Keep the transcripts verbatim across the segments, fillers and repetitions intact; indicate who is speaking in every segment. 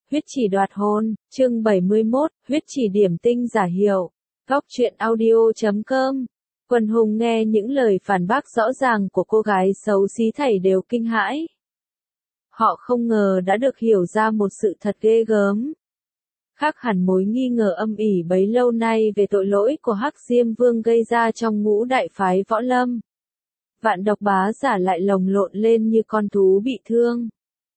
Speaker 1: Huyết chỉ đoạt hồn, chương bảy mươi mốt, huyết chỉ điểm tinh giả hiệu. Góc truyện audio chấm com. Quần hùng nghe những lời phản bác rõ ràng của cô gái xấu xí thảy đều kinh hãi. Họ không ngờ đã được hiểu ra một sự thật ghê gớm. Khác hẳn mối nghi ngờ âm ỉ bấy lâu nay về tội lỗi của Hắc Diêm Vương gây ra trong ngũ đại phái võ lâm. Vạn Độc Bá Giả lại lồng lộn lên như con thú bị thương.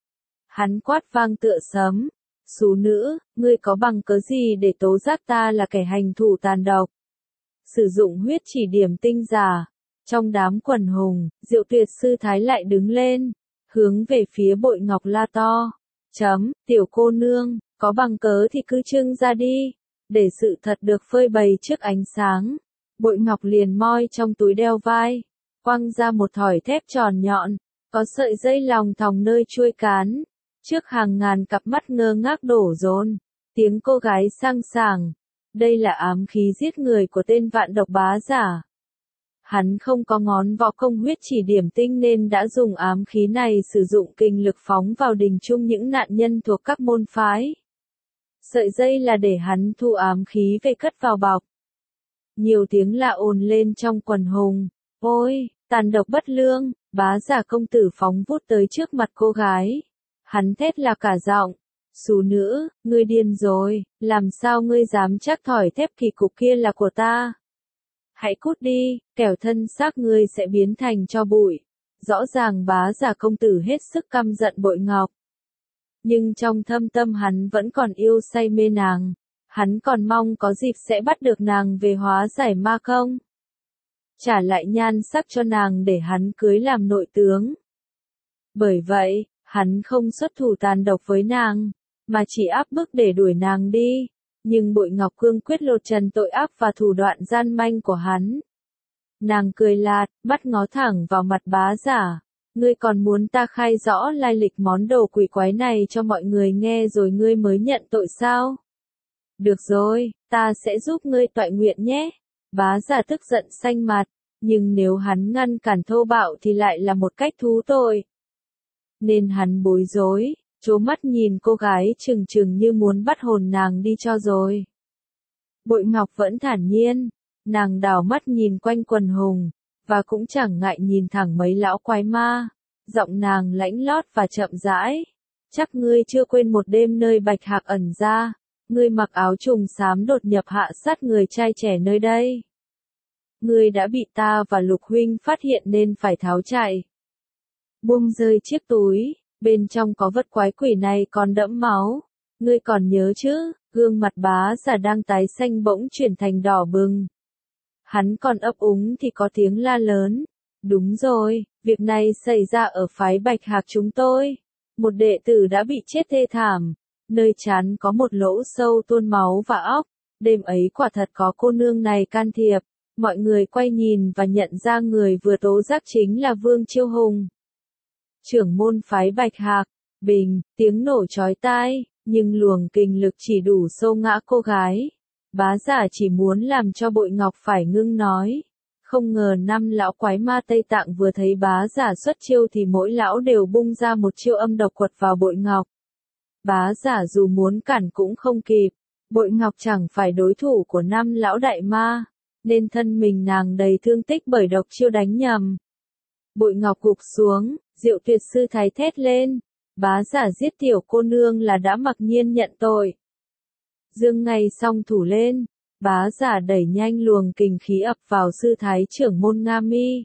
Speaker 1: Hắn quát vang tựa sấm, "Xú nữ, ngươi có bằng cớ gì để tố giác ta là kẻ hành thủ tàn độc?" Sử dụng huyết chỉ điểm tinh giả. Trong đám quần hùng, Diệu Tuyệt sư thái lại đứng lên, hướng về phía Bội Ngọc la to. Chấm, tiểu cô nương, có bằng cớ thì cứ trưng ra đi, để sự thật được phơi bày trước ánh sáng. Bội Ngọc liền moi trong túi đeo vai, quăng ra một thỏi thép tròn nhọn, có sợi dây lòng thòng nơi chuôi cán. Trước hàng ngàn cặp mắt ngơ ngác đổ dồn, tiếng cô gái sang sảng. Đây là ám khí giết người của tên Vạn Độc Bá Giả. Hắn không có ngón võ công huyết chỉ điểm tinh nên đã dùng ám khí này sử dụng kình lực phóng vào đình chung những nạn nhân thuộc các môn phái. Sợi dây là để hắn thu ám khí về cất vào bọc. Nhiều tiếng lạ ồn lên trong quần hùng. Ôi, tàn độc bất lương! Bá Giả công tử phóng vút tới trước mặt cô gái. Hắn thét là cả giọng. "Xú nữ, ngươi điên rồi, làm sao ngươi dám chắc thỏi thép kỳ cục kia là của ta? Hãy cút đi, kẻo thân xác ngươi sẽ biến thành tro bụi." Rõ ràng Bá Giả công tử hết sức căm giận Bội Ngọc. Nhưng trong thâm tâm hắn vẫn còn yêu say mê nàng. Hắn còn mong có dịp sẽ bắt được nàng về hóa giải ma công. Trả lại nhan sắc cho nàng để hắn cưới làm nội tướng. Bởi vậy, hắn không xuất thủ tàn độc với nàng, mà chỉ áp bức để đuổi nàng đi. Nhưng Bội Ngọc cương quyết lột trần tội ác và thủ đoạn gian manh của hắn. Nàng cười lạt, mắt ngó thẳng vào mặt Bá Giả. "Ngươi còn muốn ta khai rõ lai lịch món đồ quỷ quái này cho mọi người nghe rồi ngươi mới nhận tội sao? Được rồi, ta sẽ giúp ngươi toại nguyện nhé." Bá Giả tức giận xanh mặt, nhưng nếu hắn ngăn cản thô bạo thì lại là một cách thú tội. Nên hắn bối rối, trố mắt nhìn cô gái trừng trừng như muốn bắt hồn nàng đi cho rồi. Bội Ngọc vẫn thản nhiên, nàng đảo mắt nhìn quanh quần hùng, và cũng chẳng ngại nhìn thẳng mấy lão quái ma. Giọng nàng lãnh lót và chậm rãi. "Chắc ngươi chưa quên một đêm nơi Bạch Hạc ẩn ra, ngươi mặc áo trùng xám đột nhập hạ sát người trai trẻ nơi đây. Ngươi đã bị ta và Lục huynh phát hiện nên phải tháo chạy. Buông rơi chiếc túi, bên trong có vật quái quỷ này còn đẫm máu. Ngươi còn nhớ chứ?" Gương mặt Bá Giả đang tái xanh bỗng chuyển thành đỏ bừng. Hắn còn ấp úng thì có tiếng la lớn. "Đúng rồi, việc này xảy ra ở phái Bạch Hạc chúng tôi. Một đệ tử đã bị chết thê thảm, nơi trán có một lỗ sâu tuôn máu và óc. Đêm ấy quả thật có cô nương này can thiệp." Mọi người quay nhìn và nhận ra người vừa tố giác chính là Vương Chiêu Hùng, trưởng môn phái Bạch Hạc. Bình, tiếng nổ chói tai, nhưng luồng kình lực chỉ đủ xô ngã cô gái. Bá Giả chỉ muốn làm cho Bội Ngọc phải ngưng nói. Không ngờ năm lão quái ma Tây Tạng vừa thấy Bá Giả xuất chiêu thì mỗi lão đều bung ra một chiêu âm độc quật vào Bội Ngọc. Bá Giả dù muốn cản cũng không kịp. Bội Ngọc chẳng phải đối thủ của năm lão đại ma, nên thân mình nàng đầy thương tích bởi độc chiêu đánh nhầm. Bội Ngọc gục xuống, Diệu Tuyệt sư thái thét lên. "Bá Giả giết tiểu cô nương là đã mặc nhiên nhận tội." Dương ngay song thủ lên, Bá Giả đẩy nhanh luồng kình khí ập vào sư thái trưởng môn Nga Mi.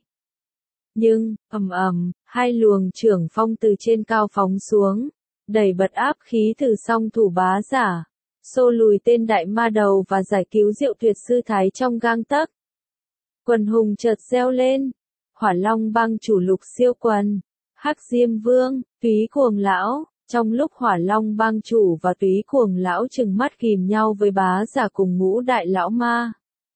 Speaker 1: Nhưng, ầm ầm, hai luồng trưởng phong từ trên cao phóng xuống, đẩy bật áp khí từ song thủ Bá Giả, xô lùi tên đại ma đầu và giải cứu Diệu Tuyệt sư thái trong gang tấc. Quần hùng chợt reo lên. Hỏa Long bang chủ Lục Siêu Quần, Hắc Diêm Vương, Túy Cuồng Lão. Trong lúc Hỏa Long bang chủ và Túy Cuồng Lão trừng mắt ghìm nhau với Bá Giả cùng ngũ đại lão ma,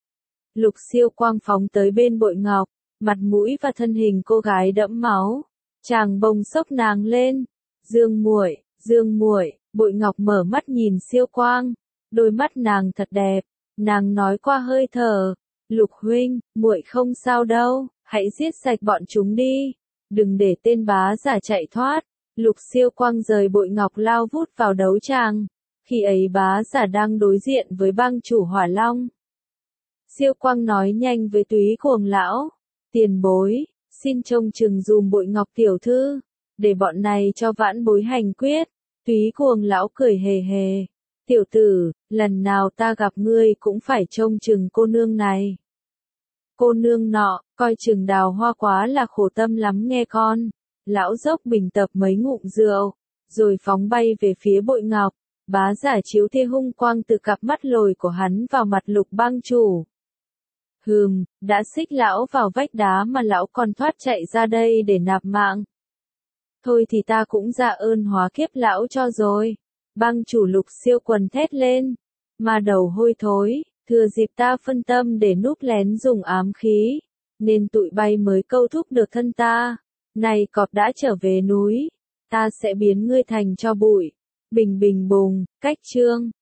Speaker 1: Lục Siêu quang phóng tới bên Bội Ngọc, mặt mũi và thân hình cô gái đẫm máu. Chàng bồng xốc nàng lên. "Dương muội, Dương muội." Bội Ngọc mở mắt nhìn Siêu quang, đôi mắt nàng thật đẹp. Nàng nói qua hơi thở. "Lục huynh, muội không sao đâu, hãy giết sạch bọn chúng đi, đừng để tên Bá Giả chạy thoát." Lục Siêu Quang rời bội ngọc lao vút vào đấu tràng. Khi ấy bá giả đang đối diện với bang chủ Hỏa Long. Siêu Quang nói nhanh với Túy Cuồng lão. Tiền bối, xin trông chừng dùm bội ngọc tiểu thư. Để bọn này cho vãn bối hành quyết. Túy Cuồng lão cười hề hề. Tiểu tử, lần nào ta gặp ngươi cũng phải trông chừng cô nương này. Cô nương nọ, coi chừng Đào Hoa quá là khổ tâm lắm nghe con. Lão dốc bình tập mấy ngụm rượu, rồi phóng bay về phía bội ngọc. Bá giả chiếu tia hung quang từ cặp mắt lồi của hắn vào mặt Lục bang chủ. Hừm, đã xích lão vào vách đá mà lão còn thoát chạy ra đây để nạp mạng. Thôi thì ta cũng dạ ơn hóa kiếp lão cho rồi. Bang chủ Lục Siêu quần thét lên. Mà đầu hôi thối, thừa dịp ta phân tâm để núp lén dùng ám khí. Nên tụi bay mới câu thúc được thân ta. Này cọp đã trở về núi. Ta sẽ biến ngươi thành cho bụi. Bình bình bùng, cách chương.